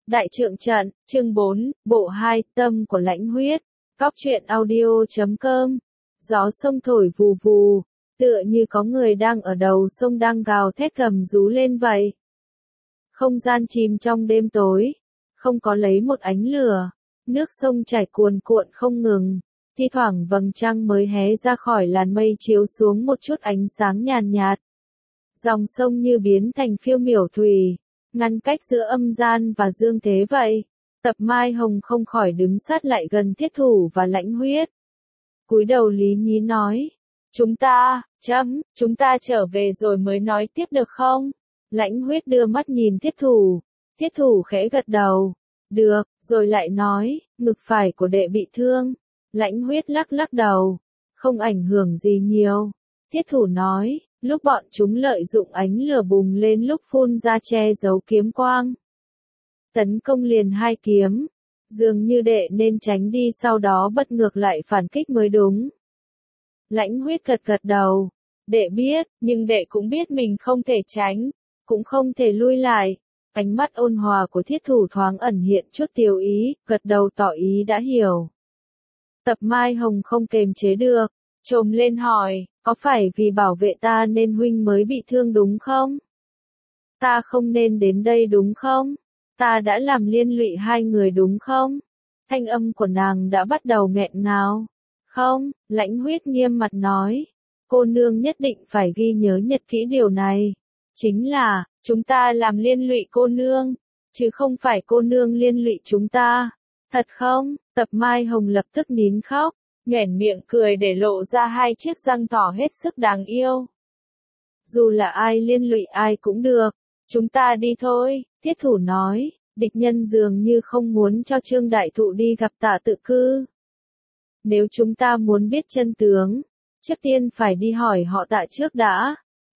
Đại Trượng Trận, chương 4, bộ 2, tâm của Lãnh Huyết. Cóc truyện audio.com. Gió sông thổi vù vù, tựa như có người đang ở đầu sông đang gào thét gầm rú lên vậy. Không gian chìm trong đêm tối, không có lấy một ánh lửa, nước sông chảy cuồn cuộn không ngừng, thi thoảng vầng trăng mới hé ra khỏi làn mây chiếu xuống một chút ánh sáng nhàn nhạt. Dòng sông như biến thành phiêu miểu thủy, ngăn cách giữa âm gian và dương thế vậy. Tập Mai Hồng không khỏi đứng sát lại gần Thiết Thủ và Lãnh Huyết. Cúi đầu lý nhí nói, chúng ta trở về rồi mới nói tiếp được không? Lãnh Huyết đưa mắt nhìn Thiết Thủ khẽ gật đầu, được, rồi lại nói, ngực phải của đệ bị thương. Lãnh Huyết lắc lắc đầu, không ảnh hưởng gì nhiều. Thiết Thủ nói, lúc bọn chúng lợi dụng ánh lửa bùng lên lúc phun ra che giấu kiếm quang. Tấn công liền hai kiếm, dường như đệ nên tránh đi sau đó bất ngược lại phản kích mới đúng. Lãnh Huyết gật gật đầu, đệ biết, nhưng đệ cũng biết mình không thể tránh, cũng không thể lui lại. Ánh mắt ôn hòa của Thiết Thủ thoáng ẩn hiện chút tiêu ý, gật đầu tỏ ý đã hiểu. Tập Mai Hồng không kềm chế được, trồm lên hỏi, có phải vì bảo vệ ta nên huynh mới bị thương đúng không? Ta không nên đến đây đúng không? Ta đã làm liên lụy hai người đúng không? Thanh âm của nàng đã bắt đầu nghẹn ngào. Không, Lãnh Huyết nghiêm mặt nói. Cô nương nhất định phải ghi nhớ nhật kỹ điều này. Chính là, chúng ta làm liên lụy cô nương, chứ không phải cô nương liên lụy chúng ta. Thật không? Tập Mai Hồng lập tức nín khóc, nhoẻn miệng cười để lộ ra hai chiếc răng tỏ hết sức đáng yêu. Dù là ai liên lụy ai cũng được, chúng ta đi thôi, Thiết Thủ nói, địch nhân dường như không muốn cho Trương Đại Thụ đi gặp Tạ Tự Cư. Nếu chúng ta muốn biết chân tướng, trước tiên phải đi hỏi họ Tạ trước đã.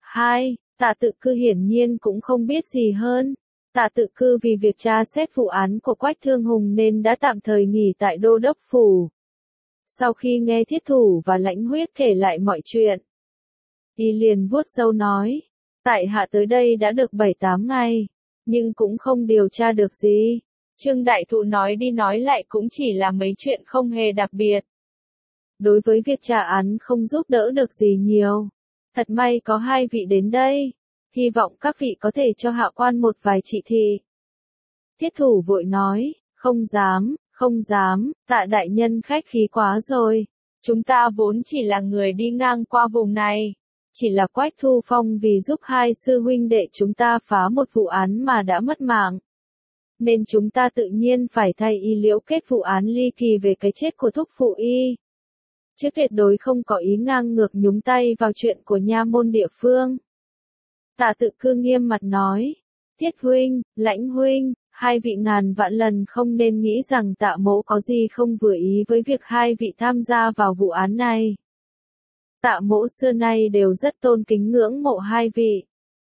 Tạ Tự Cư hiển nhiên cũng không biết gì hơn. Tạ Tự Cư vì việc tra xét vụ án của Quách Thương Hùng nên đã tạm thời nghỉ tại Đô Đốc Phủ. Sau khi nghe Thiết Thủ và Lãnh Huyết kể lại mọi chuyện, y liền vuốt râu nói, tại hạ tới đây đã được 7-8 ngày, nhưng cũng không điều tra được gì. Trương Đại Thụ nói đi nói lại cũng chỉ là mấy chuyện không hề đặc biệt. Đối với việc tra án không giúp đỡ được gì nhiều. Thật may có hai vị đến đây, hy vọng các vị có thể cho hạ quan một vài chỉ thị. Thiết Thủ vội nói, không dám, Tạ đại nhân khách khí quá rồi. Chúng ta vốn chỉ là người đi ngang qua vùng này. Chỉ là Quách Thu Phong vì giúp hai sư huynh đệ chúng ta phá một vụ án mà đã mất mạng. Nên chúng ta tự nhiên phải thay y liễu kết vụ án ly kỳ về cái chết của thúc phụ y. Chứ tuyệt đối không có ý ngang ngược nhúng tay vào chuyện của nha môn địa phương. Tạ Tự Cư nghiêm mặt nói, Thiết huynh, Lãnh huynh, hai vị ngàn vạn lần không nên nghĩ rằng Tạ mỗ có gì không vừa ý với việc hai vị tham gia vào vụ án này. Tạ mỗ xưa nay đều rất tôn kính ngưỡng mộ hai vị.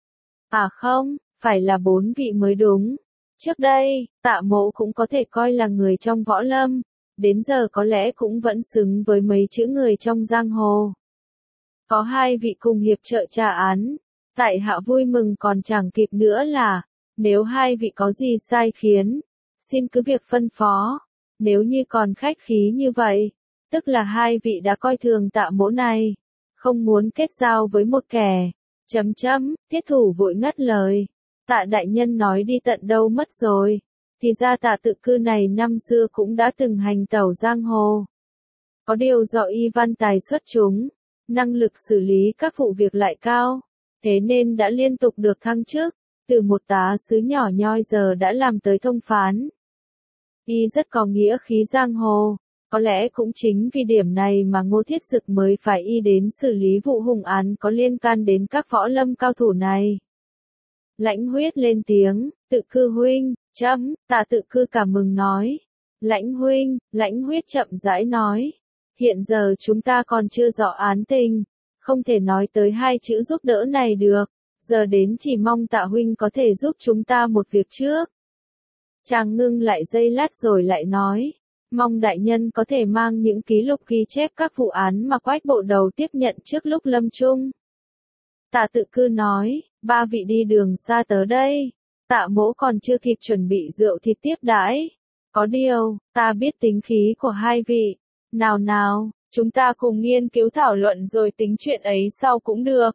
À không, phải là 4 vị mới đúng. Trước đây, Tạ mỗ cũng có thể coi là người trong võ lâm, đến giờ có lẽ cũng vẫn xứng với mấy chữ người trong giang hồ. Có hai vị cùng hiệp trợ tra án, tại hạ vui mừng còn chẳng kịp nữa là, nếu hai vị có gì sai khiến, xin cứ việc phân phó. Nếu như còn khách khí như vậy, tức là hai vị đã coi thường Tạ mỗ này, không muốn kết giao với một kẻ. Thiết Thủ vội ngắt lời. Tạ đại nhân nói đi tận đâu mất rồi. Thì ra Tạ Tự Cư này năm xưa cũng đã từng hành tẩu giang hồ. Có điều do y văn tài xuất chúng, năng lực xử lý các vụ việc lại cao, thế nên đã liên tục được thăng chức, từ một tá sứ nhỏ nhoi giờ đã làm tới thông phán. Y rất có nghĩa khí giang hồ, có lẽ cũng chính vì điểm này mà Ngô Thiết Dực mới phải y đến xử lý vụ hung án có liên can đến các võ lâm cao thủ này. Lãnh Huyết lên tiếng, Tự Cư huynh, Tạ Tự Cư cảm mừng nói. Lãnh huynh, Lãnh Huyết chậm rãi nói. Hiện giờ chúng ta còn chưa rõ án tình, không thể nói tới hai chữ giúp đỡ này được, giờ đến chỉ mong Tạ huynh có thể giúp chúng ta một việc trước. Chàng ngưng lại giây lát rồi lại nói, mong đại nhân có thể mang những ký lục ghi chép các vụ án mà Quách bộ đầu tiếp nhận trước lúc lâm chung. Tạ Tự Cư nói, 3 vị đi đường xa tới đây, Tạ Mỗ còn chưa kịp chuẩn bị rượu thì tiếp đãi. Có điều, ta biết tính khí của hai vị. Nào nào, chúng ta cùng nghiên cứu thảo luận rồi tính chuyện ấy sau cũng được.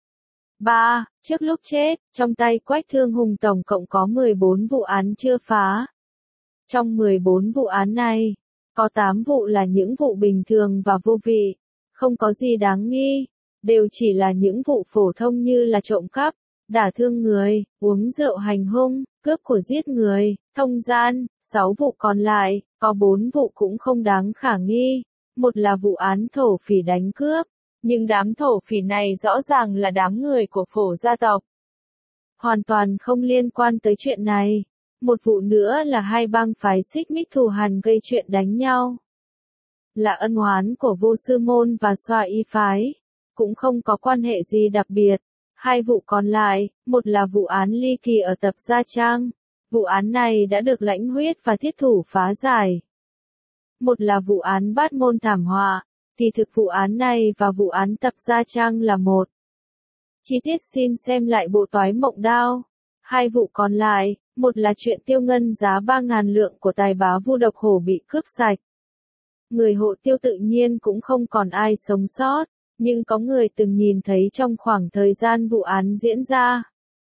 3. Trước lúc chết, trong tay Quách Thương Hùng tổng cộng có 14 vụ án chưa phá. Trong 14 vụ án này, có 8 vụ là những vụ bình thường và vô vị, không có gì đáng nghi, đều chỉ là những vụ phổ thông như là trộm cắp, đả thương người, uống rượu hành hung, cướp của giết người, thông gian. 6 vụ còn lại, có 4 vụ cũng không đáng khả nghi. Một là vụ án thổ phỉ đánh cướp, nhưng đám thổ phỉ này rõ ràng là đám người của Phổ gia tộc. Hoàn toàn không liên quan tới chuyện này. Một vụ nữa là hai bang phái xích mích thù hằn gây chuyện đánh nhau. Là ân oán của Vô Sư Môn và Xoa Y phái, cũng không có quan hệ gì đặc biệt. Hai vụ còn lại, một là vụ án ly kỳ ở Tập Gia Trang. Vụ án này đã được Lãnh Huyết và Thiết Thủ phá giải. Một là vụ án Bát Môn thảm họa, thì thực vụ án này và vụ án Tập Gia Trang là một. Chi tiết xin xem lại bộ Toái Mộng Đao. Hai vụ còn lại, một là chuyện tiêu ngân giá 3.000 lượng của tài bá Vu Độc Hổ bị cướp sạch. Người hộ tiêu tự nhiên cũng không còn ai sống sót, nhưng có người từng nhìn thấy trong khoảng thời gian vụ án diễn ra.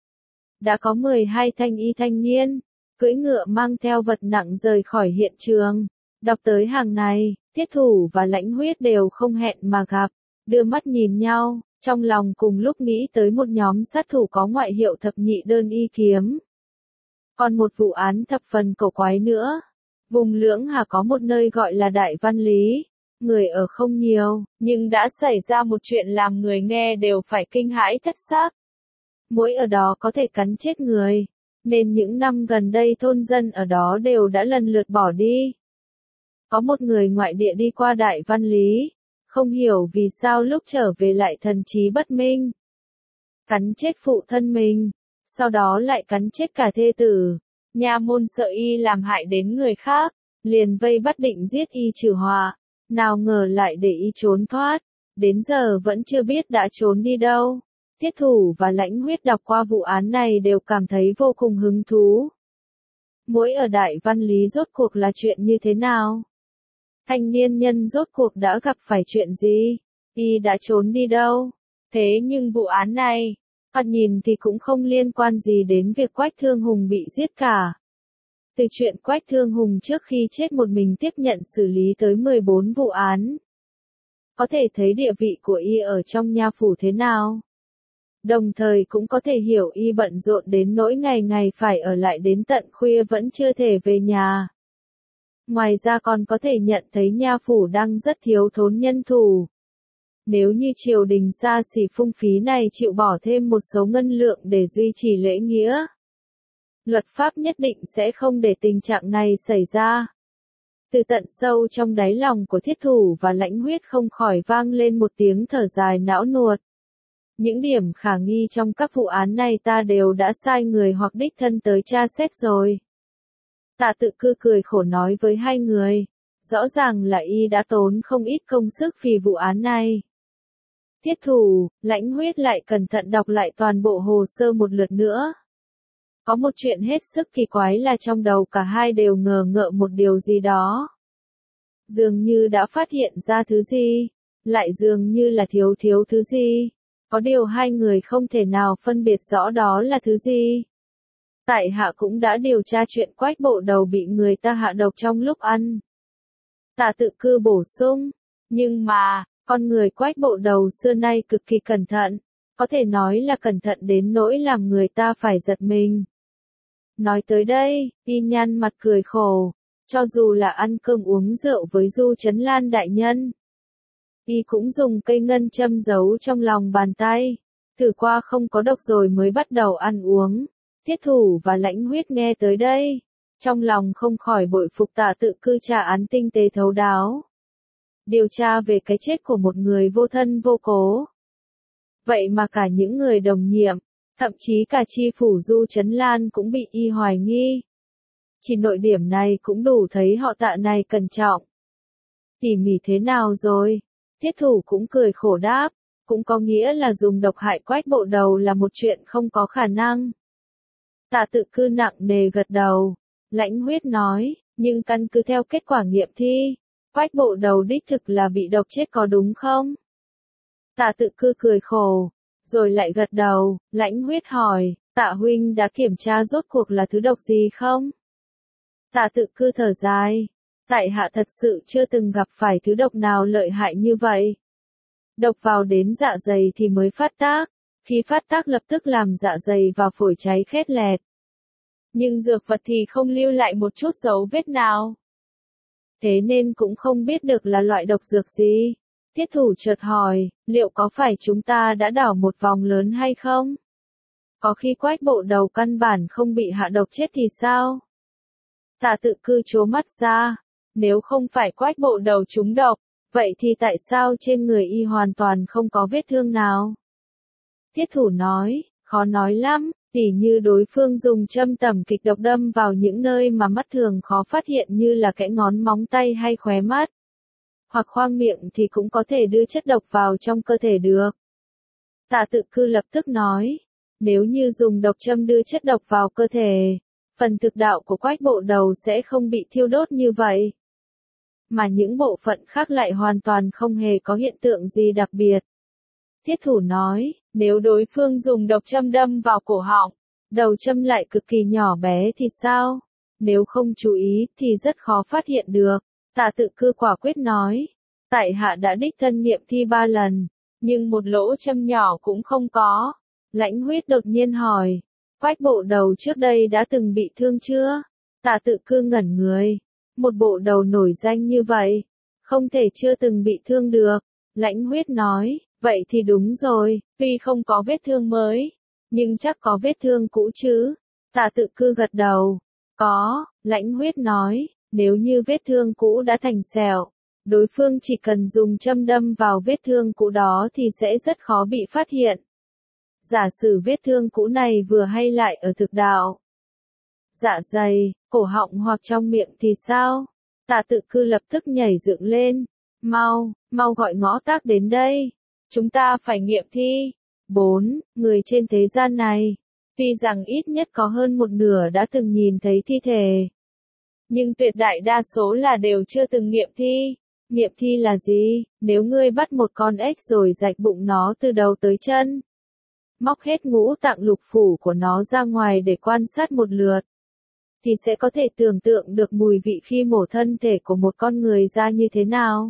Đã có 12 thanh y thanh niên, cưỡi ngựa mang theo vật nặng rời khỏi hiện trường. Đọc tới hàng này, Thiết Thủ và Lãnh Huyết đều không hẹn mà gặp, đưa mắt nhìn nhau, trong lòng cùng lúc nghĩ tới một nhóm sát thủ có ngoại hiệu thập nhị đơn y kiếm. Còn một vụ án thập phần cổ quái nữa. Vùng Lưỡng Hà có một nơi gọi là Đại Văn Lý. Người ở không nhiều, nhưng đã xảy ra một chuyện làm người nghe đều phải kinh hãi thất xác. Muỗi ở đó có thể cắn chết người, nên những năm gần đây thôn dân ở đó đều đã lần lượt bỏ đi. Có một người ngoại địa đi qua Đại Văn Lý, không hiểu vì sao lúc trở về lại thần trí bất minh. Cắn chết phụ thân mình, sau đó lại cắn chết cả thê tử. Nha môn sợ y làm hại đến người khác, liền vây bắt định giết y trừ họa, nào ngờ lại để y trốn thoát, đến giờ vẫn chưa biết đã trốn đi đâu. Thiết Thủ và Lãnh Huyết đọc qua vụ án này đều cảm thấy vô cùng hứng thú. Muỗi ở Đại Văn Lý rốt cuộc là chuyện như thế nào? Thanh niên nhân rốt cuộc đã gặp phải chuyện gì? Y đã trốn đi đâu? Thế nhưng vụ án này, thoạt nhìn thì cũng không liên quan gì đến việc Quách Thương Hùng bị giết cả. Từ chuyện Quách Thương Hùng trước khi chết một mình tiếp nhận xử lý tới 14 vụ án. Có thể thấy địa vị của y ở trong nha phủ thế nào. Đồng thời cũng có thể hiểu y bận rộn đến nỗi ngày ngày phải ở lại đến tận khuya vẫn chưa thể về nhà. Ngoài ra còn có thể nhận thấy nha phủ đang rất thiếu thốn nhân thủ. Nếu như triều đình xa xỉ phung phí này chịu bỏ thêm một số ngân lượng để duy trì lễ nghĩa, luật pháp nhất định sẽ không để tình trạng này xảy ra. Từ tận sâu trong đáy lòng của Thiết Thủ và Lãnh Huyết không khỏi vang lên một tiếng thở dài não nuột. Những điểm khả nghi trong các vụ án này ta đều đã sai người hoặc đích thân tới tra xét rồi. Tạ Tự Cư cười khổ nói với hai người, rõ ràng là y đã tốn không ít công sức vì vụ án này. Thiết Thủ, Lãnh Huyết lại cẩn thận đọc lại toàn bộ hồ sơ một lượt nữa. Có một chuyện hết sức kỳ quái là trong đầu cả hai đều ngờ ngợ một điều gì đó. Dường như đã phát hiện ra thứ gì, lại dường như là thiếu thứ gì. Có điều hai người không thể nào phân biệt rõ đó là thứ gì. Tại hạ cũng đã điều tra chuyện Quách Bộ Đầu bị người ta hạ độc trong lúc ăn. Tạ Tự Cư bổ sung, nhưng mà, con người Quách Bộ Đầu xưa nay cực kỳ cẩn thận, có thể nói là cẩn thận đến nỗi làm người ta phải giật mình. Nói tới đây, y nhăn mặt cười khổ, cho dù là ăn cơm uống rượu với Du Chấn Lan đại nhân, y cũng dùng cây ngân châm giấu trong lòng bàn tay, thử qua không có độc rồi mới bắt đầu ăn uống. Thiết Thủ và Lãnh Huyết nghe tới đây, trong lòng không khỏi bội phục Tạ Tự Cư tra án tinh tế thấu đáo. Điều tra về cái chết của một người vô thân vô cố. Vậy mà cả những người đồng nhiệm, thậm chí cả chi phủ Du Chấn Lan cũng bị y hoài nghi. Chỉ nội điểm này cũng đủ thấy họ Tạ này cẩn trọng. Tỉ mỉ thế nào rồi? Thiết Thủ cũng cười khổ đáp, cũng có nghĩa là dùng độc hại Quách Bộ Đầu là một chuyện không có khả năng. Tạ Tự Cư nặng nề gật đầu. Lãnh Huyết nói, nhưng căn cứ theo kết quả nghiệm thi, Quách Bộ Đầu đích thực là bị độc chết có đúng không? Tạ Tự Cư cười khổ, rồi lại gật đầu. Lãnh Huyết hỏi, Tạ huynh đã kiểm tra rốt cuộc là thứ độc gì không? Tạ Tự Cư thở dài, tại hạ thật sự chưa từng gặp phải thứ độc nào lợi hại như vậy. Độc vào đến dạ dày thì mới phát tác, khi phát tác lập tức làm dạ dày và phổi cháy khét lẹt. Nhưng dược vật thì không lưu lại một chút dấu vết nào. Thế nên cũng không biết được là loại độc dược gì. Thiết Thủ chợt hỏi, liệu có phải chúng ta đã đảo một vòng lớn hay không? Có khi Quách Bộ Đầu căn bản không bị hạ độc chết thì sao? Tạ Tự Cư trố mắt ra, nếu không phải Quách Bộ Đầu trúng độc, vậy thì tại sao trên người y hoàn toàn không có vết thương nào? Thiết Thủ nói, khó nói lắm, tỉ như đối phương dùng châm tẩm kịch độc đâm vào những nơi mà mắt thường khó phát hiện như là kẽ ngón móng tay hay khóe mắt. Hoặc khoang miệng thì cũng có thể đưa chất độc vào trong cơ thể được. Tạ Tự Cư lập tức nói, nếu như dùng độc châm đưa chất độc vào cơ thể, phần thực đạo của Quách Bộ Đầu sẽ không bị thiêu đốt như vậy. Mà những bộ phận khác lại hoàn toàn không hề có hiện tượng gì đặc biệt. Thiết Thủ nói, nếu đối phương dùng độc châm đâm vào cổ họng, đầu châm lại cực kỳ nhỏ bé thì sao? Nếu không chú ý thì rất khó phát hiện được. Tạ Tự Cư quả quyết nói, tại hạ đã đích thân nghiệm thi 3 lần, nhưng một lỗ châm nhỏ cũng không có. Lãnh Huyết đột nhiên hỏi, Quách Bộ Đầu trước đây đã từng bị thương chưa? Tạ Tự Cư ngẩn người, một bộ đầu nổi danh như vậy, không thể chưa từng bị thương được. Lãnh Huyết nói, vậy thì đúng rồi, tuy không có vết thương mới, nhưng chắc có vết thương cũ chứ? Tạ Tự Cư gật đầu, có. Lãnh Huyết nói, nếu như vết thương cũ đã thành sẹo, đối phương chỉ cần dùng châm đâm vào vết thương cũ đó thì sẽ rất khó bị phát hiện. Giả sử vết thương cũ này vừa hay lại ở thực đạo, dạ dày, cổ họng hoặc trong miệng thì sao? Tạ Tự Cư lập tức nhảy dựng lên, mau gọi Ngõ Tác đến đây, chúng ta phải nghiệm thi. 4. Người trên thế gian này, tuy rằng ít nhất có hơn một nửa đã từng nhìn thấy thi thể, nhưng tuyệt đại đa số là đều chưa từng nghiệm thi. Nghiệm thi là gì? Nếu ngươi bắt một con ếch rồi rạch bụng nó từ đầu tới chân, móc hết ngũ tạng lục phủ của nó ra ngoài để quan sát một lượt, thì sẽ có thể tưởng tượng được mùi vị khi mổ thân thể của một con người ra như thế nào.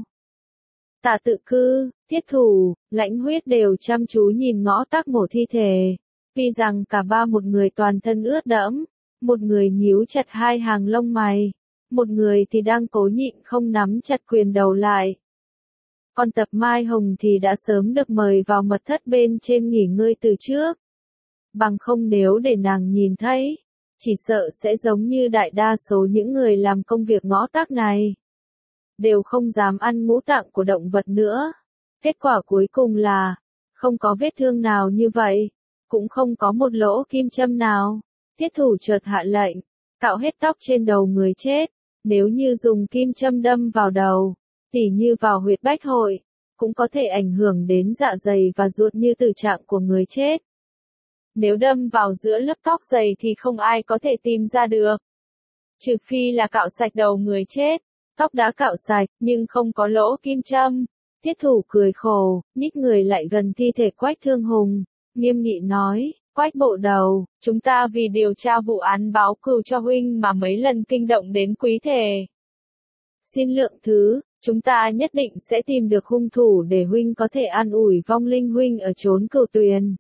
Tạ Tự Cư, Thiết Thủ, Lãnh Huyết đều chăm chú nhìn Ngõ Tác mổ thi thể. Tuy rằng cả ba, một người toàn thân ướt đẫm, một người nhíu chặt hai hàng lông mày, một người thì đang cố nhịn không nắm chặt quyền đầu lại. Còn Tập Mai Hồng thì đã sớm được mời vào mật thất bên trên nghỉ ngơi từ trước. Bằng không nếu để nàng nhìn thấy, chỉ sợ sẽ giống như đại đa số những người làm công việc Ngõ Tác này, đều không dám ăn ngũ tạng của động vật nữa. Kết quả cuối cùng là, không có vết thương nào như vậy, cũng không có một lỗ kim châm nào. Thiết Thủ chợt hạ lệnh, cạo hết tóc trên đầu người chết, nếu như dùng kim châm đâm vào đầu, tỉ như vào huyệt bách hội, cũng có thể ảnh hưởng đến dạ dày và ruột như tử trạng của người chết. Nếu đâm vào giữa lớp tóc dày thì không ai có thể tìm ra được. Trừ phi là cạo sạch đầu người chết, tóc đã cạo sạch, nhưng không có lỗ kim châm. Thiết Thủ cười khổ, nhích người lại gần thi thể Quách Thương Hùng, nghiêm nghị nói, Quách Bộ Đầu, chúng ta vì điều tra vụ án báo cừu cho huynh mà mấy lần kinh động đến quý thể. Xin lượng thứ, chúng ta nhất định sẽ tìm được hung thủ để huynh có thể an ủi vong linh huynh ở chốn Cửu Tuyền.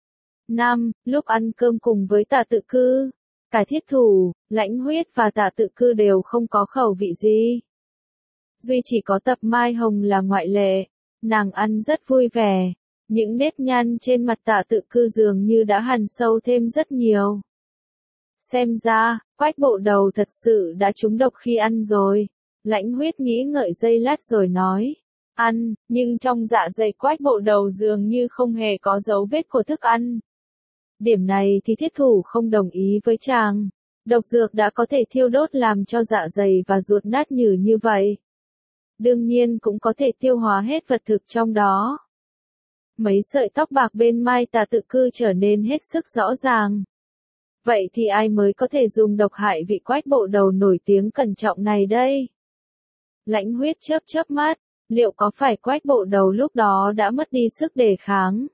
5. Lúc ăn cơm cùng với Tạ Tự Cư, cả Thiết Thủ, Lãnh Huyết và Tạ Tự Cư đều không có khẩu vị gì. Duy chỉ có Tập Mai Hồng là ngoại lệ, nàng ăn rất vui vẻ, những nếp nhăn trên mặt Tạ Tự Cư dường như đã hằn sâu thêm rất nhiều. Xem ra, Quách Bộ Đầu thật sự đã trúng độc khi ăn rồi. Lãnh Huyết nghĩ ngợi giây lát rồi nói, ăn, nhưng trong dạ dày Quách Bộ Đầu dường như không hề có dấu vết của thức ăn. Điểm này thì Thiết Thủ không đồng ý với chàng. Độc dược đã có thể thiêu đốt làm cho dạ dày và ruột nát nhừ như vậy, đương nhiên cũng có thể tiêu hóa hết vật thực trong đó. Mấy sợi tóc bạc bên mai Tạ Tự Cư trở nên hết sức rõ ràng. Vậy thì ai mới có thể dùng độc hại vị quách bộ đầu nổi tiếng cẩn trọng này đây? Lãnh Huyết chớp chớp mắt, liệu có phải quách bộ đầu lúc đó đã mất đi sức đề kháng?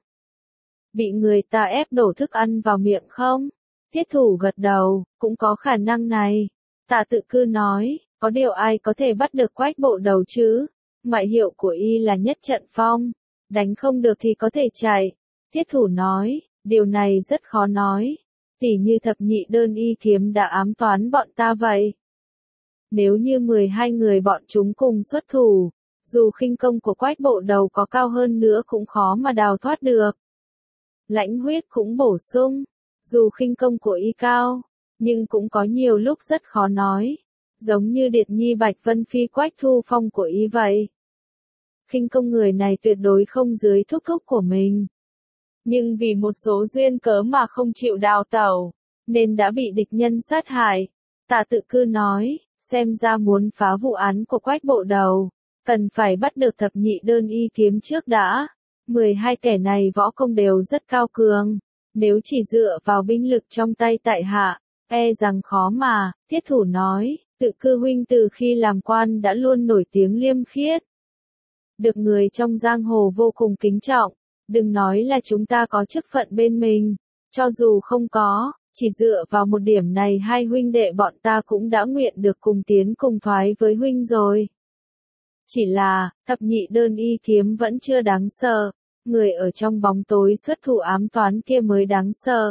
Bị người ta ép đổ thức ăn vào miệng không? Tiết Thủ gật đầu, cũng có khả năng này. Tạ Tự Cư nói, có điều ai có thể bắt được quách bộ đầu chứ? Ngoại hiệu của y là nhất trận phong, đánh không được thì có thể chạy. Tiết Thủ nói, điều này rất khó nói. Tỉ như thập nhị đơn y kiếm đã ám toán bọn ta vậy. Nếu như 12 người bọn chúng cùng xuất thủ, dù khinh công của quách bộ đầu có cao hơn nữa cũng khó mà đào thoát được. Lãnh Huyết cũng bổ sung, dù khinh công của y cao, nhưng cũng có nhiều lúc rất khó nói, giống như Điệt Nhi Bạch Vân Phi Quách Thu Phong của y vậy. Khinh công người này tuyệt đối không dưới thúc thúc của mình. Nhưng vì một số duyên cớ mà không chịu đào tẩu, nên đã bị địch nhân sát hại. Tạ Tự Cư nói, xem ra muốn phá vụ án của quách bộ đầu, cần phải bắt được thập nhị đơn y kiếm trước đã. 12 kẻ này võ công đều rất cao cường, nếu chỉ dựa vào binh lực trong tay tại hạ, e rằng khó mà. Tiết Thủ nói, Tự Cư huynh từ khi làm quan đã luôn nổi tiếng liêm khiết, được người trong giang hồ vô cùng kính trọng. Đừng nói là chúng ta có chức phận bên mình, cho dù không có, chỉ dựa vào một điểm này hai huynh đệ bọn ta cũng đã nguyện được cùng tiến cùng thoái với huynh rồi. Chỉ là, thập nhị đơn y kiếm vẫn chưa đáng sợ, người ở trong bóng tối xuất thủ ám toán kia mới đáng sợ.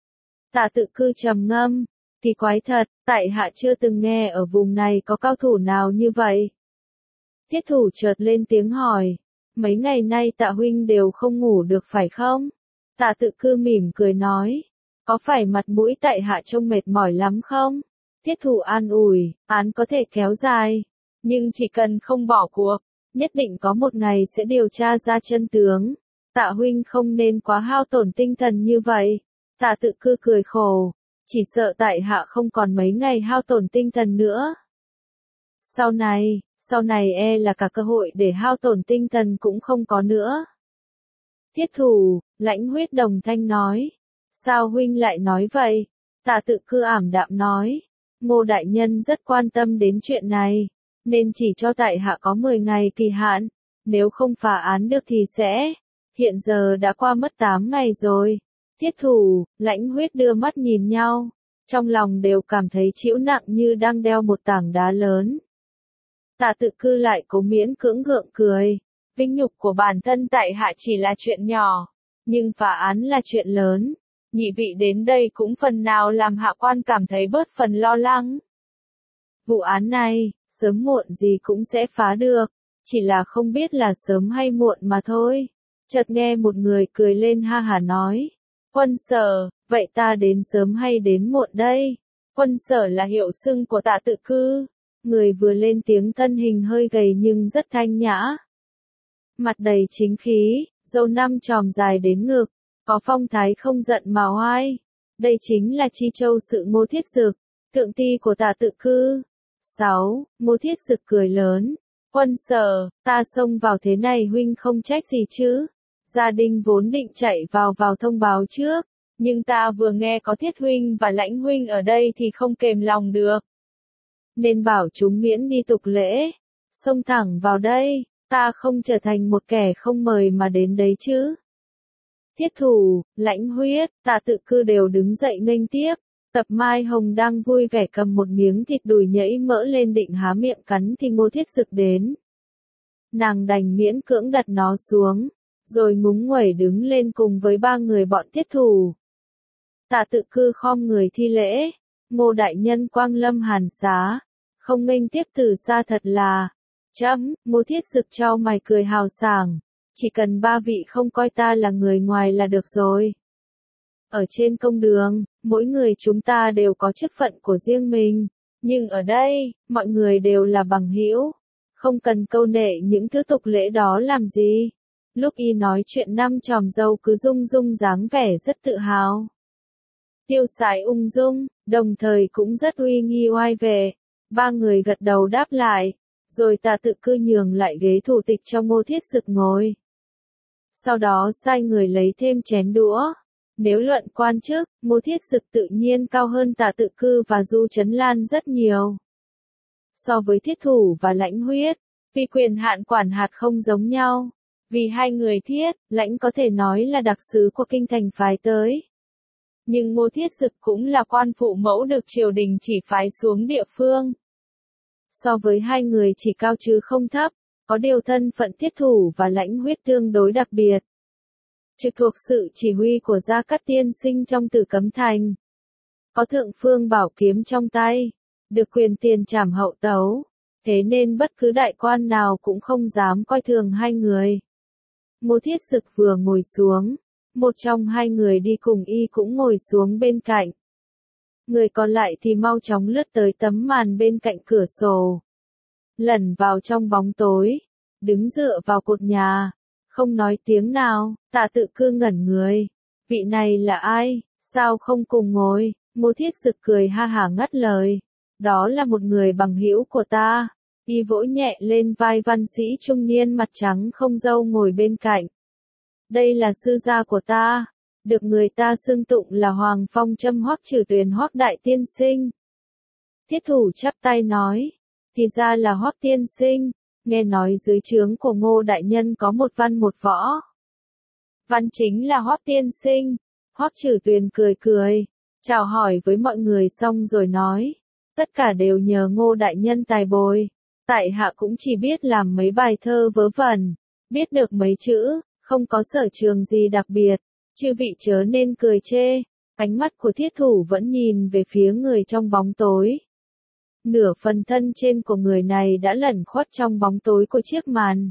Tạ Tự Cư trầm ngâm, kỳ quái thật, tại hạ chưa từng nghe ở vùng này có cao thủ nào như vậy. Tiết Thủ chợt lên tiếng hỏi, mấy ngày nay Tạ huynh đều không ngủ được phải không? Tạ Tự Cư mỉm cười nói, có phải mặt mũi tại hạ trông mệt mỏi lắm không? Tiết Thủ an ủi, án có thể kéo dài, nhưng chỉ cần không bỏ cuộc, nhất định có một ngày sẽ điều tra ra chân tướng. Tạ huynh không nên quá hao tổn tinh thần như vậy. Tạ Tự Cư cười khổ, chỉ sợ tại hạ không còn mấy ngày hao tổn tinh thần nữa. Sau này e là cả cơ hội để hao tổn tinh thần cũng không có nữa. Tiết Thủ, Lãnh Huyết đồng thanh nói. Sao huynh lại nói vậy? Tạ Tự Cư ảm đạm nói. Ngô đại nhân rất quan tâm đến chuyện này, nên chỉ cho tại hạ có 10 ngày kỳ hạn, nếu không phá án được thì sẽ. Hiện giờ đã qua mất 8 ngày rồi. Tiết Thủ, Lãnh Huyết đưa mắt nhìn nhau, trong lòng đều cảm thấy chịu nặng như đang đeo một tảng đá lớn. Tạ Tự Cư lại cố miễn cưỡng gượng cười. Vinh nhục của bản thân tại hạ chỉ là chuyện nhỏ, nhưng phá án là chuyện lớn. Nhị vị đến đây cũng phần nào làm hạ quan cảm thấy bớt phần lo lắng. Vụ án này, sớm muộn gì cũng sẽ phá được, chỉ là không biết là sớm hay muộn mà thôi. Chợt nghe một người cười lên ha hả nói. Quân Sở, vậy ta đến sớm hay đến muộn đây? Quân Sở là hiệu xưng của Tạ Tự Cư. Người vừa lên tiếng thân hình hơi gầy nhưng rất thanh nhã. Mặt đầy chính khí, râu năm chòm dài đến ngực, có phong thái không giận mà oai. Đây chính là Chi Châu sự Ngô Thiết Dực, thượng ti của Tạ Tự Cư. 6. Ngô Thiết Dực cười lớn. Quân Sở, ta xông vào thế này huynh không trách gì chứ? Gia đình vốn định chạy vào thông báo trước, nhưng ta vừa nghe có Thiết huynh và Lãnh huynh ở đây thì không kềm lòng được, nên bảo chúng miễn đi tục lễ, xông thẳng vào đây, ta không trở thành một kẻ không mời mà đến đấy chứ. Tiết Thủ, Lãnh Huyết, Tạ Tự Cư đều đứng dậy nghênh tiếp. Tập Mai Hồng đang vui vẻ cầm một miếng thịt đùi nhẫy mỡ lên định há miệng cắn thì Ngô Thiết Dực đến. Nàng đành miễn cưỡng đặt nó xuống, rồi ngúng nguẩy đứng lên cùng với 3 người bọn Tiết Thủ. Tạ Tự Cư khom người thi lễ, Ngô đại nhân quang lâm hàn xá, không nghênh tiếp từ xa thật là. Chấm, Ngô Thiết Dực chau mày cười hào sảng, chỉ cần 3 vị không coi ta là người ngoài là được rồi. Ở trên công đường, mỗi người chúng ta đều có chức phận của riêng mình, nhưng ở đây, mọi người đều là bằng hữu, không cần câu nệ những thứ tục lễ đó làm gì. Lúc y nói chuyện năm chòm râu cứ rung rung dáng vẻ rất tự hào, tiêu sái ung dung, đồng thời cũng rất uy nghi oai vệ. 3 người gật đầu đáp lại, rồi Tạ Tự Cư nhường lại ghế thủ tịch cho Ngô Thiết Dực ngồi. Sau đó sai người lấy thêm chén đũa, Nếu luận quan chức, Ngô Thiết Dực tự nhiên cao hơn Tạ Tự Cư và Du Trấn Lan rất nhiều. So với Thiết Thủ và Lãnh Huyết, vì quyền hạn quản hạt không giống nhau. Vì hai người Thiết, Lãnh có thể nói là đặc sứ của kinh thành phái tới. Nhưng Ngô Thiết Dực cũng là quan phụ mẫu được triều đình chỉ phái xuống địa phương. So với hai người chỉ cao chứ không thấp, có điều thân phận Thiết Thủ và Lãnh Huyết tương đối đặc biệt. Trực thuộc sự chỉ huy của Gia Cát tiên sinh trong Tử Cấm Thành. Có thượng phương bảo kiếm trong tay, được quyền tiền trảm hậu tấu, thế nên bất cứ đại quan nào cũng không dám coi thường hai người. Ngô Thiết Dực vừa ngồi xuống, một trong hai người đi cùng y cũng ngồi xuống bên cạnh. Người còn lại thì mau chóng lướt tới tấm màn bên cạnh cửa sổ. Lẩn vào trong bóng tối, đứng dựa vào cột nhà, không nói tiếng nào. Tạ Tự Cư ngẩn người. Vị này là ai, sao không cùng ngồi? Ngô Thiết Dực cười ha hả ngắt lời. Đó là một người bằng hữu của ta. Y vỗ nhẹ lên vai văn sĩ trung niên mặt trắng không râu ngồi bên cạnh. Đây là sư gia của ta, được người ta xưng tụng là Hoàng Phong Châm Hoắc Trử Tuyền Hoắc đại tiên sinh. Thiết Thủ chắp tay nói, thì ra là Hoắc tiên sinh, nghe nói dưới trướng của Ngô đại nhân có một văn một võ. Văn chính là Hoắc tiên sinh. Hoắc Trử Tuyền cười cười, chào hỏi với mọi người xong rồi nói, tất cả đều nhờ Ngô đại nhân tài bồi. Tại hạ cũng chỉ biết làm mấy bài thơ vớ vẩn, biết được mấy chữ, không có sở trường gì đặc biệt, chư vị chớ nên cười chê. Ánh mắt của Thiết Thủ vẫn nhìn về phía người trong bóng tối. Nửa phần thân trên của người này đã lẩn khuất trong bóng tối của chiếc màn.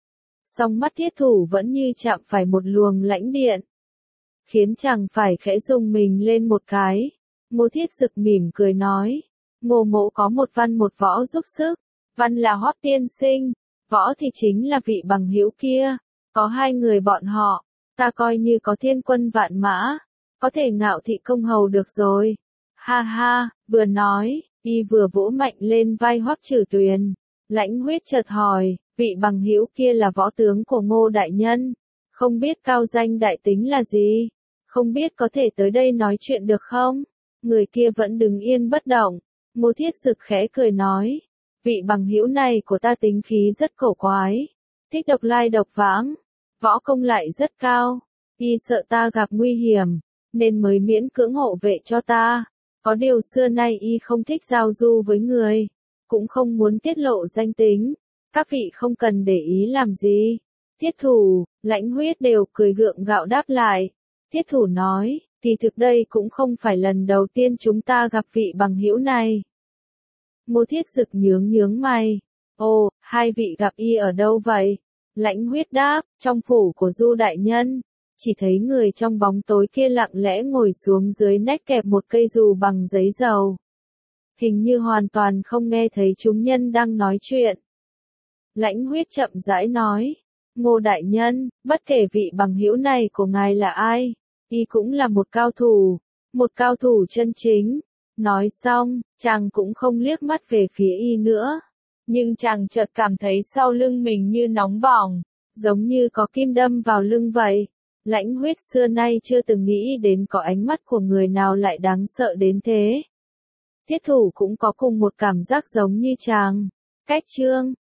Song mắt Thiết Thủ vẫn như chạm phải một luồng lãnh điện, khiến chàng phải khẽ rung mình lên một cái. Ngô Thiết Dực mỉm cười nói, Ngô mỗ có một văn một võ giúp sức. Văn là Hoắc tiên sinh, võ thì chính là vị bằng hữu kia. Có hai người bọn họ, ta coi như có thiên quân vạn mã, có thể ngạo thị công hầu được rồi. Ha ha, vừa nói, y vừa vỗ mạnh lên vai Hoắc Trử Tuyền. Lãnh Huyết chợt hỏi, vị bằng hữu kia là võ tướng của Ngô đại nhân, không biết cao danh đại tính là gì, không biết có thể tới đây nói chuyện được không? Người kia vẫn đứng yên bất động. Ngô Thiết Dực khẽ cười nói, vị bằng hữu này của ta tính khí rất cổ quái, thích độc lai độc vãng, võ công lại rất cao, y sợ ta gặp nguy hiểm, nên mới miễn cưỡng hộ vệ cho ta. Có điều xưa nay y không thích giao du với người, cũng không muốn tiết lộ danh tính, các vị không cần để ý làm gì. Thiết Thủ, Lãnh Huyết đều cười gượng gạo đáp lại. Thiết Thủ nói, thì thực đây cũng không phải lần đầu tiên chúng ta gặp vị bằng hữu này. Ngô Thiết Dực nhướng mày. Ồ, hai vị gặp y ở đâu vậy? Lãnh Huyết đáp, trong phủ của Du đại nhân. Chỉ thấy người trong bóng tối kia lặng lẽ ngồi xuống dưới nách kẹp một cây dù bằng giấy dầu. Hình như hoàn toàn không nghe thấy chúng nhân đang nói chuyện. Lãnh Huyết chậm rãi nói, Ngô đại nhân, bất kể vị bằng hữu này của ngài là ai, y cũng là một cao thủ chân chính. Nói xong, chàng cũng không liếc mắt về phía y nữa. Nhưng chàng chợt cảm thấy sau lưng mình như nóng bỏng, giống như có kim đâm vào lưng vậy. Lãnh Huyết xưa nay chưa từng nghĩ đến có ánh mắt của người nào lại đáng sợ đến thế. Thiết Thủ cũng có cùng một cảm giác giống như chàng. Cách chương